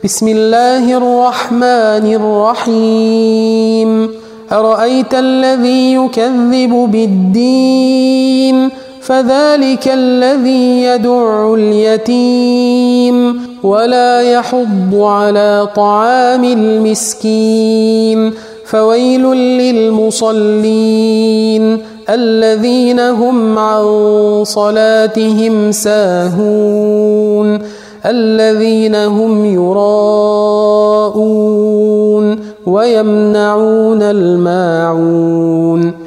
بسم الله الرحمن الرحيم أرأيت الذي يكذب بالدين فذلك الذي يدع اليتيم ولا يحض على طعام المسكين فويل للمصلين الذين هم عن صلاتهم ساهون الذين هم يراءون ويمنعون الماعون